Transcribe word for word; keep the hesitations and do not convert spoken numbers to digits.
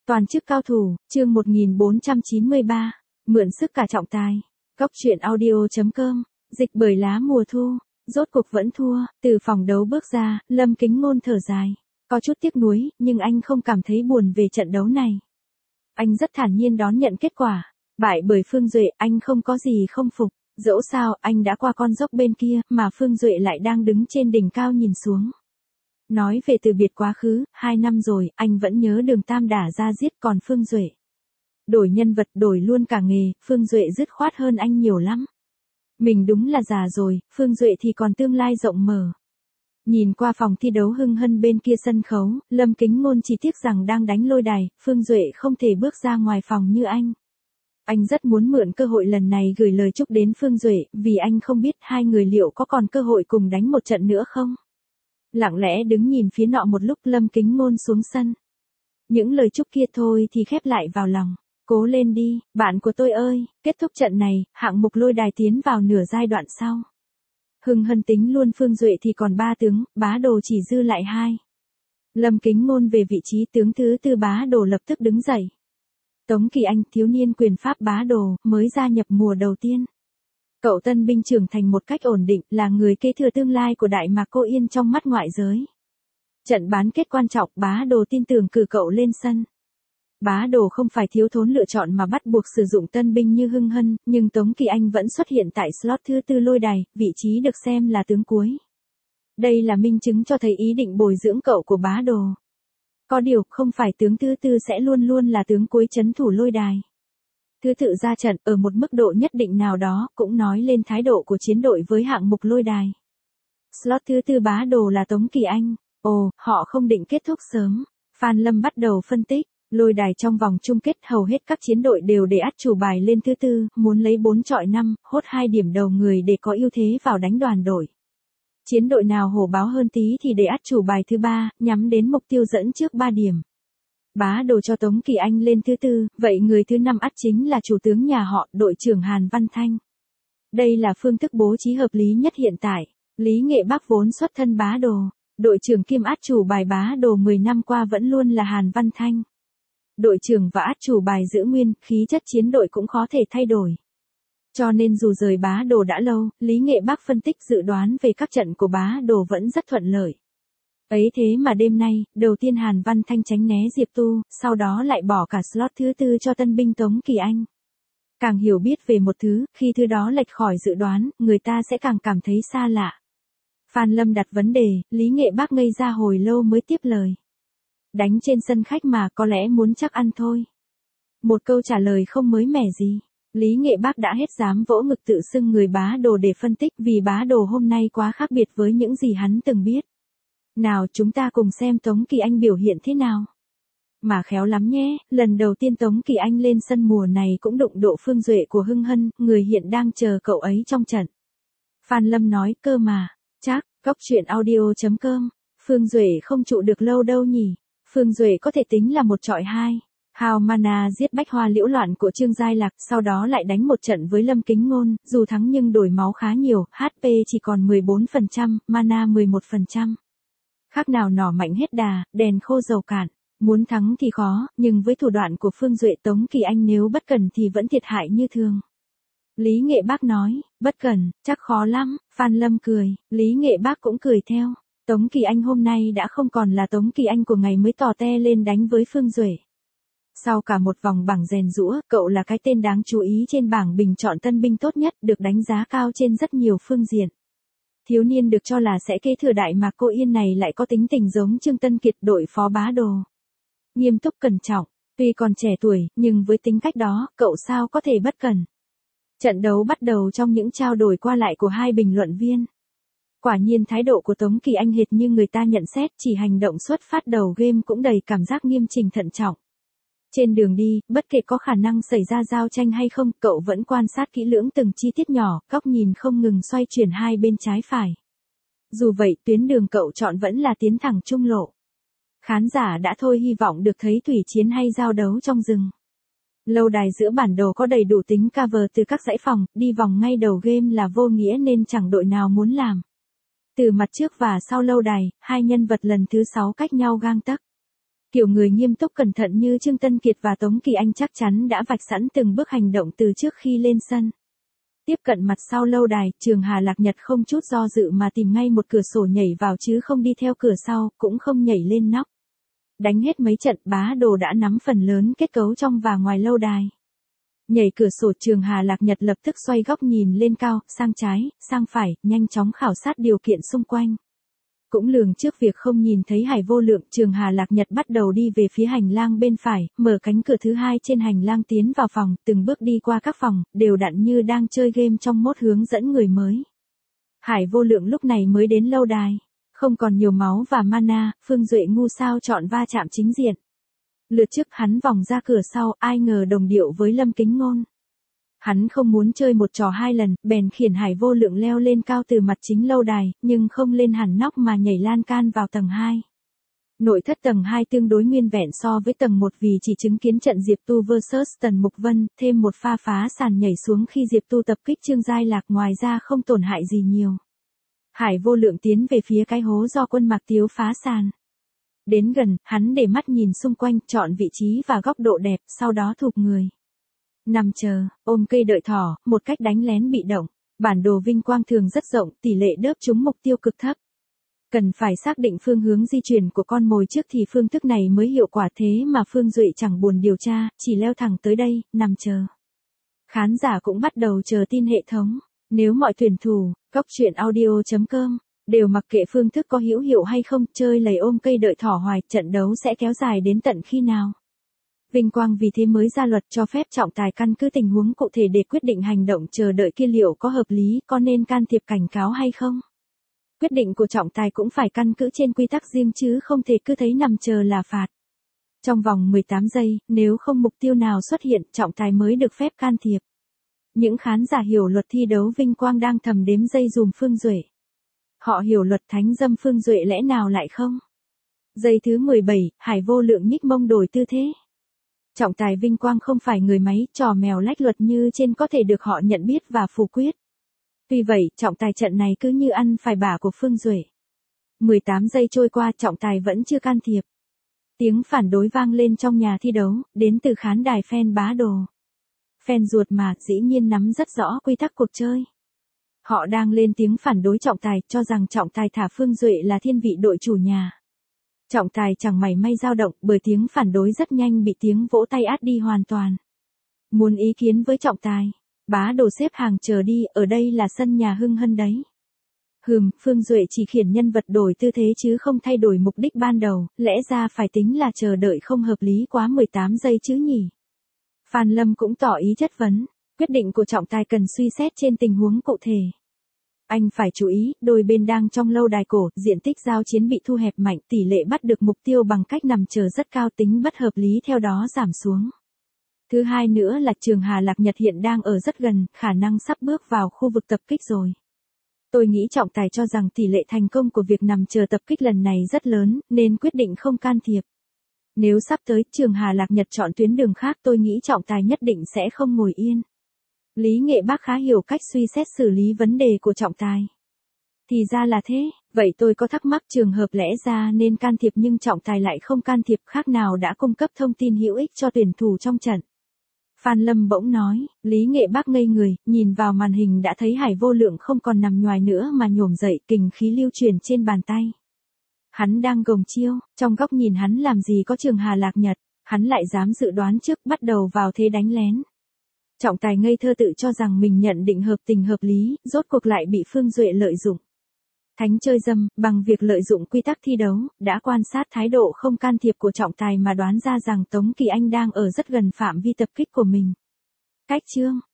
Toàn chức cao thủ, chương một nghìn bốn trăm chín mươi ba, mượn sức cả trọng tài. Góc truyện audio.com, dịch bởi lá mùa thu, rốt cuộc vẫn thua, từ phòng đấu bước ra, Lâm Kính Ngôn thở dài. Có chút tiếc nuối, nhưng anh không cảm thấy buồn về trận đấu này. Anh rất thản nhiên đón nhận kết quả. Bại bởi Phương Duệ, anh không có gì không phục. Dẫu sao, anh đã qua con dốc bên kia, mà Phương Duệ lại đang đứng trên đỉnh cao nhìn xuống. Nói về từ biệt quá khứ, hai năm rồi, anh vẫn nhớ Đường Tam đả ra giết, còn Phương Duệ. Đổi nhân vật, đổi luôn cả nghề, Phương Duệ dứt khoát hơn anh nhiều lắm. Mình đúng là già rồi, Phương Duệ thì còn tương lai rộng mở. Nhìn qua phòng thi đấu hưng hân bên kia sân khấu, Lâm Kính Ngôn chỉ tiếc rằng đang đánh lôi đài, Phương Duệ không thể bước ra ngoài phòng như anh. Anh rất muốn mượn cơ hội lần này gửi lời chúc đến Phương Duệ, vì anh không biết hai người liệu có còn cơ hội cùng đánh một trận nữa không. Lặng lẽ đứng nhìn phía nọ một lúc, Lâm Kính Ngôn xuống sân. Những lời chúc kia thôi thì khép lại vào lòng. Cố lên đi, bạn của tôi ơi, kết thúc trận này, hạng mục lôi đài tiến vào nửa giai đoạn sau. Hưng hân tính luôn Phương Duệ thì còn ba tướng, Bá Đồ chỉ dư lại hai. Lâm Kính Ngôn về vị trí tướng thứ tư, Bá Đồ lập tức đứng dậy. Tống Kỳ Anh, thiếu niên quyền pháp Bá Đồ, mới gia nhập mùa đầu tiên. Cậu tân binh trưởng thành một cách ổn định, là người kế thừa tương lai của Đại Mạc Cô Yên trong mắt ngoại giới. Trận bán kết quan trọng, Bá Đồ tin tưởng cử cậu lên sân. Bá Đồ không phải thiếu thốn lựa chọn mà bắt buộc sử dụng tân binh như Hưng Hân, nhưng Tống Kỳ Anh vẫn xuất hiện tại slot thứ tư lôi đài, vị trí được xem là tướng cuối. Đây là minh chứng cho thấy ý định bồi dưỡng cậu của Bá Đồ. Có điều, không phải tướng thứ tư sẽ luôn luôn là tướng cuối trấn thủ lôi đài. Thứ tự ra trận ở một mức độ nhất định nào đó cũng nói lên thái độ của chiến đội với hạng mục lôi đài. Slot thứ tư Bá Đồ là Tống Kỳ Anh. Ồ, họ không định kết thúc sớm. Phan Lâm bắt đầu phân tích. Lôi đài trong vòng chung kết hầu hết các chiến đội đều để át chủ bài lên thứ tư, muốn lấy bốn chọi năm, hốt hai điểm đầu người để có ưu thế vào đánh đoàn đội. Chiến đội nào hổ báo hơn tí thì để át chủ bài thứ ba, nhắm đến mục tiêu dẫn trước ba điểm. Bá Đồ cho Tống Kỳ Anh lên thứ tư, vậy người thứ năm ắt chính là chủ tướng nhà họ, đội trưởng Hàn Văn Thanh. Đây là phương thức bố trí hợp lý nhất hiện tại. Lý Nghệ Bắc vốn xuất thân Bá Đồ, đội trưởng kiêm át chủ bài Bá Đồ mười năm qua vẫn luôn là Hàn Văn Thanh. Đội trưởng và át chủ bài giữ nguyên, khí chất chiến đội cũng khó thể thay đổi. Cho nên dù rời Bá Đồ đã lâu, Lý Nghệ Bắc phân tích dự đoán về các trận của Bá Đồ vẫn rất thuận lợi. Ấy thế mà đêm nay, đầu tiên Hàn Văn Thanh tránh né Diệp Tu, sau đó lại bỏ cả slot thứ tư cho tân binh Tống Kỳ Anh. Càng hiểu biết về một thứ, khi thứ đó lệch khỏi dự đoán, người ta sẽ càng cảm thấy xa lạ. Phan Lâm đặt vấn đề, Lý Nghệ Bắc ngây ra hồi lâu mới tiếp lời. Đánh trên sân khách mà, có lẽ muốn chắc ăn thôi. Một câu trả lời không mới mẻ gì. Lý Nghệ Bắc đã hết dám vỗ ngực tự xưng người Bá Đồ để phân tích, vì Bá Đồ hôm nay quá khác biệt với những gì hắn từng biết. Nào chúng ta cùng xem Tống Kỳ Anh biểu hiện thế nào. Mà khéo lắm nhé, lần đầu tiên Tống Kỳ Anh lên sân mùa này cũng đụng độ Phương Duệ của Hưng Hân, người hiện đang chờ cậu ấy trong trận. Phan Lâm nói, cơ mà, chắc, góc truyện audio.com, Phương Duệ không trụ được lâu đâu nhỉ. Phương Duệ có thể tính là một chọi hai. Hào Mana giết Bách Hoa Liễu Loạn của Trương Giai Lạc, sau đó lại đánh một trận với Lâm Kính Ngôn, dù thắng nhưng đổi máu khá nhiều, hát pê chỉ còn mười bốn phần trăm, mana mười một phần trăm. Khác nào nỏ mạnh hết đà, đèn khô dầu cạn. Muốn thắng thì khó, nhưng với thủ đoạn của Phương Duệ, Tống Kỳ Anh nếu bất cẩn thì vẫn thiệt hại như thường. Lý Nghệ Bắc nói, bất cẩn, chắc khó lắm. Phan Lâm cười, Lý Nghệ Bắc cũng cười theo. Tống Kỳ Anh hôm nay đã không còn là Tống Kỳ Anh của ngày mới tò te lên đánh với Phương Duệ. Sau cả một vòng bảng rèn giũa, cậu là cái tên đáng chú ý trên bảng bình chọn tân binh tốt nhất, được đánh giá cao trên rất nhiều phương diện. Thiếu niên được cho là sẽ kế thừa Đại Mạc Cô Yên này lại có tính tình giống Trương Tân Kiệt, đội phó Bá Đồ. Nghiêm túc cẩn trọng, tuy còn trẻ tuổi, nhưng với tính cách đó, cậu sao có thể bất cẩn. Trận đấu bắt đầu trong những trao đổi qua lại của hai bình luận viên. Quả nhiên thái độ của Tống Kỳ Anh hệt như người ta nhận xét, chỉ hành động xuất phát đầu game cũng đầy cảm giác nghiêm chỉnh thận trọng. Trên đường đi, bất kể có khả năng xảy ra giao tranh hay không, cậu vẫn quan sát kỹ lưỡng từng chi tiết nhỏ, góc nhìn không ngừng xoay chuyển hai bên trái phải. Dù vậy, tuyến đường cậu chọn vẫn là tiến thẳng trung lộ. Khán giả đã thôi hy vọng được thấy thủy chiến hay giao đấu trong rừng. Lâu đài giữa bản đồ có đầy đủ tính cover từ các dãy phòng, đi vòng ngay đầu game là vô nghĩa nên chẳng đội nào muốn làm. Từ mặt trước và sau lâu đài, hai nhân vật lần thứ sáu cách nhau gang tấc. Kiểu người nghiêm túc cẩn thận như Trương Tân Kiệt và Tống Kỳ Anh chắc chắn đã vạch sẵn từng bước hành động từ trước khi lên sân. Tiếp cận mặt sau lâu đài, Trường Hà Lạc Nhật không chút do dự mà tìm ngay một cửa sổ nhảy vào chứ không đi theo cửa sau, cũng không nhảy lên nóc. Đánh hết mấy trận, Bá Đồ đã nắm phần lớn kết cấu trong và ngoài lâu đài. Nhảy cửa sổ, Trường Hà Lạc Nhật lập tức xoay góc nhìn lên cao, sang trái, sang phải, nhanh chóng khảo sát điều kiện xung quanh. Cũng lường trước việc không nhìn thấy Hải Vô Lượng, Trường Hà Lạc Nhật bắt đầu đi về phía hành lang bên phải, mở cánh cửa thứ hai trên hành lang tiến vào phòng, từng bước đi qua các phòng, đều đặn như đang chơi game trong mốt hướng dẫn người mới. Hải Vô Lượng lúc này mới đến lâu đài. Không còn nhiều máu và mana, Phương Duệ ngu sao chọn va chạm chính diện. Lượt trước hắn vòng ra cửa sau, ai ngờ đồng điệu với Lâm Kính Ngôn. Hắn không muốn chơi một trò hai lần, bèn khiển Hải Vô Lượng leo lên cao từ mặt chính lâu đài, nhưng không lên hẳn nóc mà nhảy lan can vào tầng hai. Nội thất tầng hai tương đối nguyên vẹn so với tầng một vì chỉ chứng kiến trận Diệp Tu versus Tần Mục Vân, thêm một pha phá sàn nhảy xuống khi Diệp Tu tập kích Trương Giai Lạc, ngoài ra không tổn hại gì nhiều. Hải Vô Lượng tiến về phía cái hố do Quân Mạc Tiếu phá sàn. Đến gần, hắn để mắt nhìn xung quanh, chọn vị trí và góc độ đẹp, sau đó thụp người. Nằm chờ, ôm cây đợi thỏ, một cách đánh lén bị động. Bản đồ vinh quang thường rất rộng, tỷ lệ đớp trúng mục tiêu cực thấp. Cần phải xác định phương hướng di chuyển của con mồi trước thì phương thức này mới hiệu quả, thế mà Phương Duệ chẳng buồn điều tra, chỉ leo thẳng tới đây, nằm chờ. Khán giả cũng bắt đầu chờ tin hệ thống. Nếu mọi tuyển thủ, góc truyện audio chấm com, đều mặc kệ phương thức có hữu hiệu hay không, chơi lầy ôm cây đợi thỏ hoài, trận đấu sẽ kéo dài đến tận khi nào? Vinh Quang vì thế mới ra luật cho phép trọng tài căn cứ tình huống cụ thể để quyết định hành động chờ đợi kia liệu có hợp lý, có nên can thiệp cảnh cáo hay không. Quyết định của trọng tài cũng phải căn cứ trên quy tắc riêng chứ không thể cứ thấy nằm chờ là phạt. Trong vòng mười tám giây, nếu không mục tiêu nào xuất hiện, trọng tài mới được phép can thiệp. Những khán giả hiểu luật thi đấu Vinh Quang đang thầm đếm giây dùm Phương Duệ. Họ hiểu luật thánh dâm Phương Duệ lẽ nào lại không? Giây thứ mười bảy, Hải Vô Lượng nhích mông đổi tư thế. Trọng tài Vinh Quang không phải người máy, trò mèo lách luật như trên có thể được họ nhận biết và phủ quyết. Tuy vậy, trọng tài trận này cứ như ăn phải bả của Phương Duệ. mười tám giây trôi qua, trọng tài vẫn chưa can thiệp. Tiếng phản đối vang lên trong nhà thi đấu, đến từ khán đài fan Bá Đồ. Fan ruột mà, dĩ nhiên nắm rất rõ quy tắc cuộc chơi. Họ đang lên tiếng phản đối trọng tài, cho rằng trọng tài thả Phương Duệ là thiên vị đội chủ nhà. Trọng tài chẳng mảy may dao động, bởi tiếng phản đối rất nhanh bị tiếng vỗ tay át đi hoàn toàn. Muốn ý kiến với trọng tài, Bá Đồ xếp hàng chờ đi, ở đây là sân nhà Hưng Hân đấy. Hừm, Phương Duệ chỉ khiển nhân vật đổi tư thế chứ không thay đổi mục đích ban đầu, lẽ ra phải tính là chờ đợi không hợp lý quá mười tám giây chứ nhỉ. Phan Lâm cũng tỏ ý chất vấn, quyết định của trọng tài cần suy xét trên tình huống cụ thể. Anh phải chú ý, đôi bên đang trong lâu đài cổ, diện tích giao chiến bị thu hẹp mạnh, tỷ lệ bắt được mục tiêu bằng cách nằm chờ rất cao, tính bất hợp lý theo đó giảm xuống. Thứ hai nữa là Trường Hà Lạc Nhật hiện đang ở rất gần, khả năng sắp bước vào khu vực tập kích rồi. Tôi nghĩ trọng tài cho rằng tỷ lệ thành công của việc nằm chờ tập kích lần này rất lớn, nên quyết định không can thiệp. Nếu sắp tới Trường Hà Lạc Nhật chọn tuyến đường khác, tôi nghĩ trọng tài nhất định sẽ không ngồi yên. Lý Nghệ Bác khá hiểu cách suy xét xử lý vấn đề của trọng tài. Thì ra là thế, vậy tôi có thắc mắc trường hợp lẽ ra nên can thiệp nhưng trọng tài lại không can thiệp, khác nào đã cung cấp thông tin hữu ích cho tuyển thủ trong trận. Phan Lâm bỗng nói, Lý Nghệ Bác ngây người, nhìn vào màn hình đã thấy Hải Vô Lượng không còn nằm nhoài nữa mà nhổm dậy, kình khí lưu chuyển trên bàn tay. Hắn đang gồng chiêu, trong góc nhìn hắn làm gì có Trường Hà Lạc Nhật, hắn lại dám dự đoán trước, bắt đầu vào thế đánh lén. Trọng tài ngây thơ tự cho rằng mình nhận định hợp tình hợp lý, rốt cuộc lại bị Phương Duệ lợi dụng. Thánh chơi dâm, bằng việc lợi dụng quy tắc thi đấu, đã quan sát thái độ không can thiệp của trọng tài mà đoán ra rằng Tống Kỳ Anh đang ở rất gần phạm vi tập kích của mình. Cách chương